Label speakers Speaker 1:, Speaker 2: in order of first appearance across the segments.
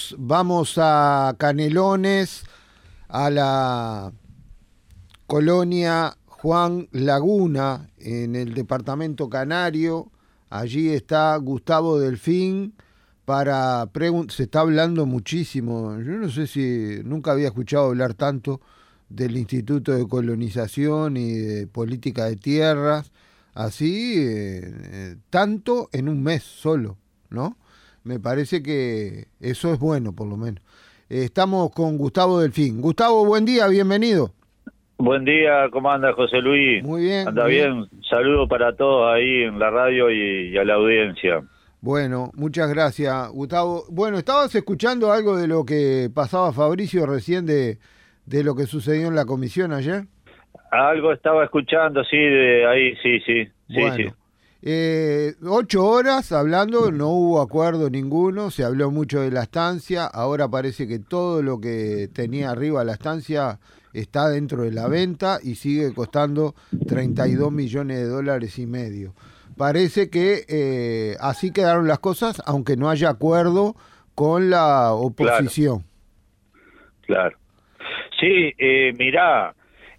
Speaker 1: Vamos a Canelones, a la colonia Juan Laguna, en el departamento canario. Allí está Gustavo Delfín para se está hablando muchísimo. Yo no sé si nunca había escuchado hablar tanto del Instituto de Colonización y de Política de Tierras, así, tanto en un mes solo, ¿no? Me parece que eso es bueno, por lo menos. Estamos con Gustavo Delfín. Gustavo, buen día, bienvenido.
Speaker 2: Buen día, ¿cómo anda José Luis?
Speaker 1: Muy bien.
Speaker 2: ¿Anda bien? Saludo para todos ahí en la radio y a la audiencia.
Speaker 1: Bueno, muchas gracias, Gustavo. Bueno, ¿estabas escuchando algo de lo que pasaba Fabricio recién de lo que sucedió en la comisión ayer?
Speaker 2: Algo estaba escuchando, sí, de ahí, sí.
Speaker 1: Bueno,
Speaker 2: sí.
Speaker 1: 8 horas hablando, no hubo acuerdo ninguno, se habló mucho de la estancia, ahora parece que todo lo que tenía arriba la estancia está dentro de la venta y sigue costando 32 millones de dólares y medio. Parece que así quedaron las cosas, aunque no haya acuerdo con la oposición.
Speaker 2: Claro. Sí, mirá,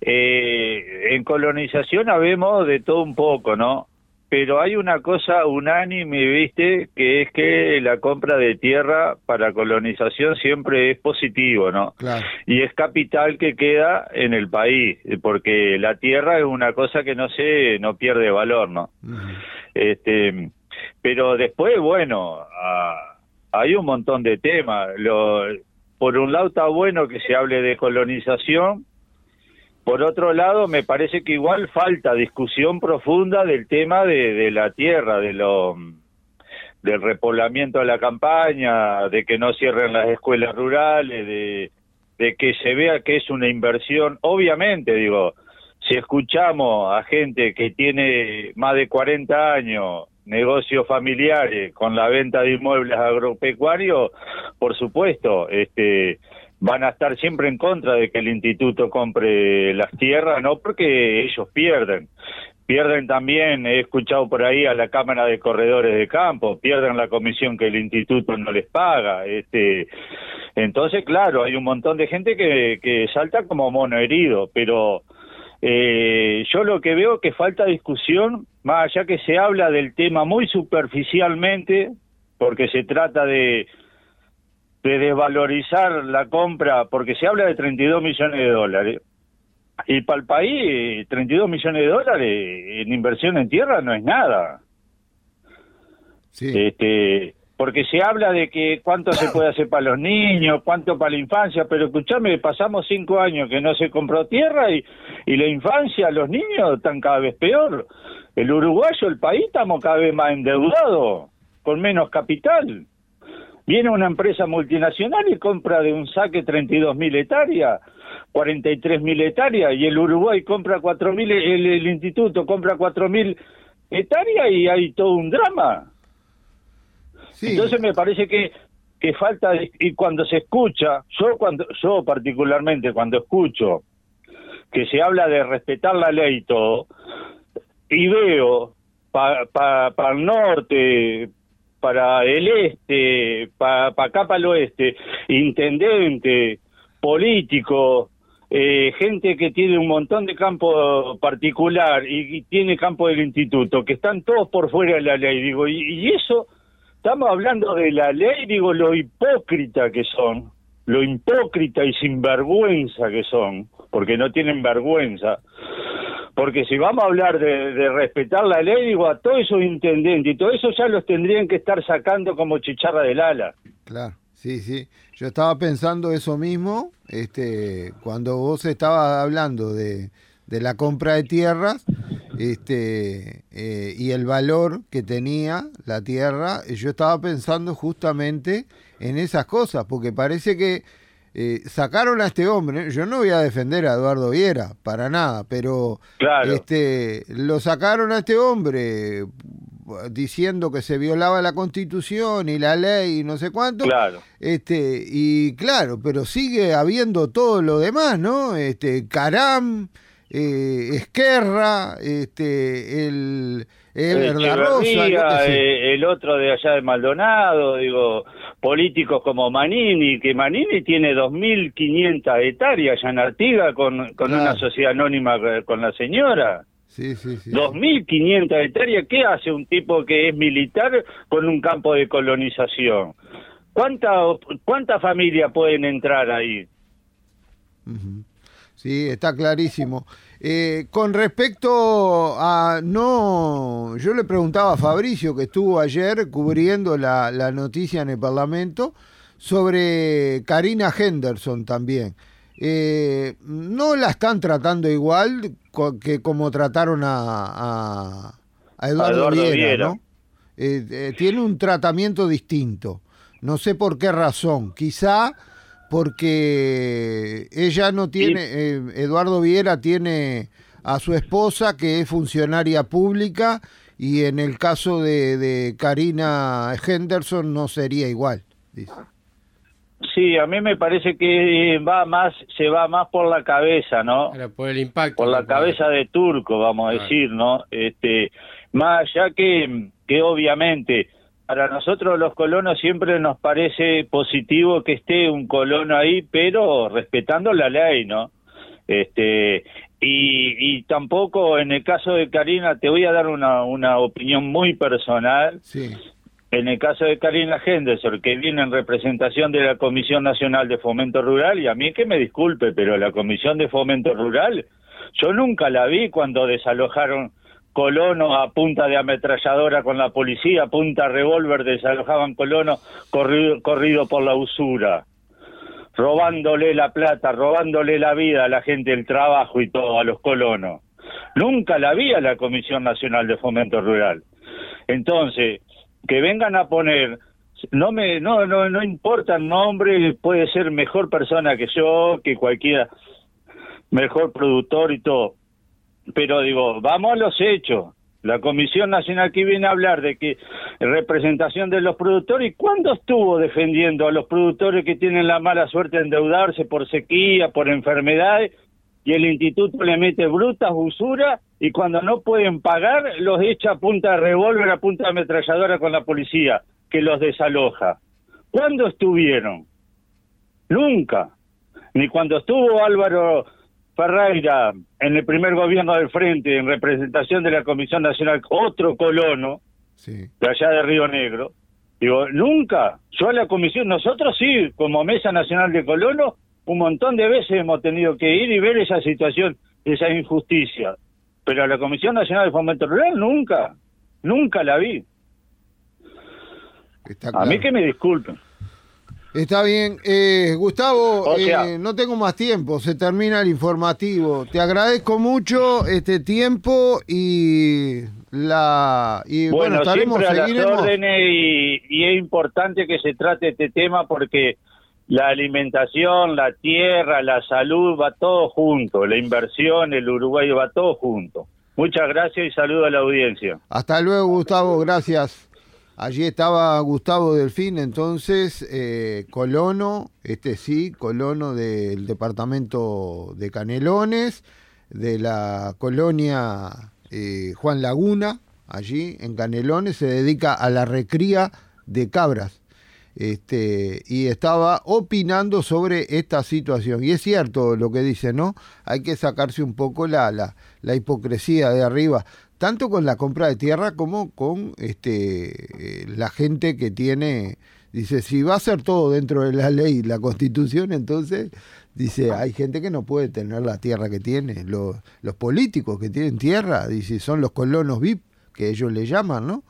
Speaker 2: en colonización habemos de todo un poco, ¿no? Pero hay una cosa unánime, ¿viste? Que es que la compra de tierra para colonización siempre es positivo, ¿no?
Speaker 1: Claro.
Speaker 2: Y es capital que queda en el país, porque la tierra es una cosa que no pierde valor, ¿no?
Speaker 1: Uh-huh.
Speaker 2: Pero después, bueno, hay un montón de temas. Por un lado está bueno que se hable de colonización. Por otro lado, me parece que igual falta discusión profunda del tema de la tierra, del repoblamiento de la campaña, de que no cierren las escuelas rurales, de que se vea que es una inversión. Obviamente, digo, si escuchamos a gente que tiene más de 40 años, negocios familiares con la venta de inmuebles agropecuarios, por supuesto, van a estar siempre en contra de que el instituto compre las tierras, no porque ellos pierden también, he escuchado por ahí a la Cámara de Corredores de Campo, pierden la comisión que el instituto no les paga, entonces claro, hay un montón de gente que salta como mono herido, pero yo lo que veo que falta discusión, más allá que se habla del tema muy superficialmente, porque se trata de desvalorizar la compra, porque se habla de 32 millones de dólares. Y para el país, 32 millones de dólares en inversión en tierra no es nada.
Speaker 1: Sí.
Speaker 2: Porque se habla de que cuánto se puede hacer para los niños, cuánto para la infancia, pero escuchame, pasamos 5 años que no se compró tierra y la infancia, los niños están cada vez peor. El uruguayo, el país, estamos cada vez más endeudados, con menos capital. Viene una empresa multinacional y compra de un saque 32.000 hectáreas, 43.000 hectáreas, y el Uruguay compra 4.000, el instituto compra 4.000 hectáreas y hay todo un drama. Sí. Entonces me parece que falta, y cuando se escucha, yo particularmente cuando escucho que se habla de respetar la ley y todo, y veo para el norte, para el este, para acá para el oeste, intendente, político, gente que tiene un montón de campo particular y tiene campo del instituto, que están todos por fuera de la ley, digo, y eso, estamos hablando de la ley, digo, lo hipócrita que son, lo hipócrita y sinvergüenza que son, porque no tienen vergüenza. Porque si vamos a hablar de respetar la ley, digo, a todos esos intendentes y todo eso ya los tendrían que estar sacando como chicharra del ala.
Speaker 1: Claro, sí. Yo estaba pensando eso mismo, cuando vos estabas hablando de la compra de tierras, y el valor que tenía la tierra, yo estaba pensando justamente en esas cosas, porque parece que sacaron a este hombre. Yo no voy a defender a Eduardo Viera para nada, pero
Speaker 2: claro.
Speaker 1: Lo sacaron a este hombre diciendo que se violaba la Constitución y la ley y no sé cuánto.
Speaker 2: Claro.
Speaker 1: Y claro, pero sigue habiendo todo lo demás, ¿no? Caram, Esquerra, La Rosa,
Speaker 2: Echeverría, el otro de allá de Maldonado, digo, políticos como Manini, que Manini tiene 2.500 hectáreas allá en Artigas con
Speaker 1: Claro.
Speaker 2: una sociedad anónima con la señora.
Speaker 1: Sí, sí, sí.
Speaker 2: 2.500 hectáreas, ¿qué hace un tipo que es militar con un campo de colonización? ¿Cuántas familias pueden entrar ahí?
Speaker 1: Ujú. Sí, está clarísimo. Con respecto a, no, yo le preguntaba a Fabricio, que estuvo ayer cubriendo la noticia en el Parlamento, sobre Karina Henderson también. No la están tratando igual que como trataron a Eduardo Viera, ¿no? Tiene un tratamiento distinto. No sé por qué razón. Quizá porque ella no tiene, Eduardo Viera tiene a su esposa que es funcionaria pública y en el caso de Karina Henderson no sería igual, dice.
Speaker 2: Sí, a mí me parece que se va más por la cabeza, ¿no?
Speaker 3: Era por el impacto.
Speaker 2: Por la cabeza de Turco, vamos a decir, ¿no? Más allá que obviamente para nosotros los colonos siempre nos parece positivo que esté un colono ahí, pero respetando la ley, ¿no? Y tampoco en el caso de Karina, te voy a dar una opinión muy personal.
Speaker 1: Sí.
Speaker 2: En el caso de Karina Henderson, que viene en representación de la Comisión Nacional de Fomento Rural, y a mí que me disculpe, pero la Comisión de Fomento Rural, yo nunca la vi cuando desalojaron colonos a punta de ametralladora con la policía, a punta revólver desalojaban colonos corrido por la usura, robándole la plata, robándole la vida a la gente del trabajo y todo, a los colonos. Nunca la vi a la Comisión Nacional de Fomento Rural. Entonces, que vengan a poner, no importa el nombre, puede ser mejor persona que yo, que cualquiera, mejor productor y todo, pero digo, vamos a los hechos. La Comisión Nacional que viene a hablar de que representación de los productores, ¿y cuándo estuvo defendiendo a los productores que tienen la mala suerte de endeudarse por sequía, por enfermedades, y el instituto le mete brutas, usura, y cuando no pueden pagar, los echa a punta de revólver, a punta de ametralladora con la policía, que los desaloja? ¿Cuándo estuvieron? Nunca. Ni cuando estuvo Álvaro Ferreira en el primer gobierno del Frente, en representación de la Comisión Nacional, otro colono,
Speaker 1: Sí.
Speaker 2: de allá de Río Negro. Digo, nunca. Yo a la comisión, nosotros sí, como Mesa Nacional de Colonos, un montón de veces hemos tenido que ir y ver esa situación, esa injusticia. Pero a la Comisión Nacional de Fomento Rural nunca la vi.
Speaker 1: Está
Speaker 2: A
Speaker 1: claro.
Speaker 2: mí que me disculpen.
Speaker 1: Está bien. Gustavo,
Speaker 2: O sea,
Speaker 1: no tengo más tiempo, se termina el informativo. Te agradezco mucho este tiempo y bueno,
Speaker 2: siempre a las
Speaker 1: seguiremos.
Speaker 2: órdenes y es importante que se trate este tema porque la alimentación, la tierra, la salud, va todo junto, la inversión, el Uruguay va todo junto. Muchas gracias y saludo a la audiencia.
Speaker 1: Hasta luego, Gustavo, gracias. Allí estaba Gustavo Delfín, entonces, colono, colono del departamento de Canelones, de la colonia Juan Laguna, allí en Canelones, se dedica a la recría de cabras. Y estaba opinando sobre esta situación. Y es cierto lo que dice, ¿no? Hay que sacarse un poco la hipocresía de arriba, tanto con la compra de tierra como con la gente que tiene, dice, si va a ser todo dentro de la ley, la Constitución, entonces, dice, hay gente que no puede tener la tierra que tiene. Los políticos que tienen tierra, dice, son los colonos VIP, que ellos le llaman, ¿no?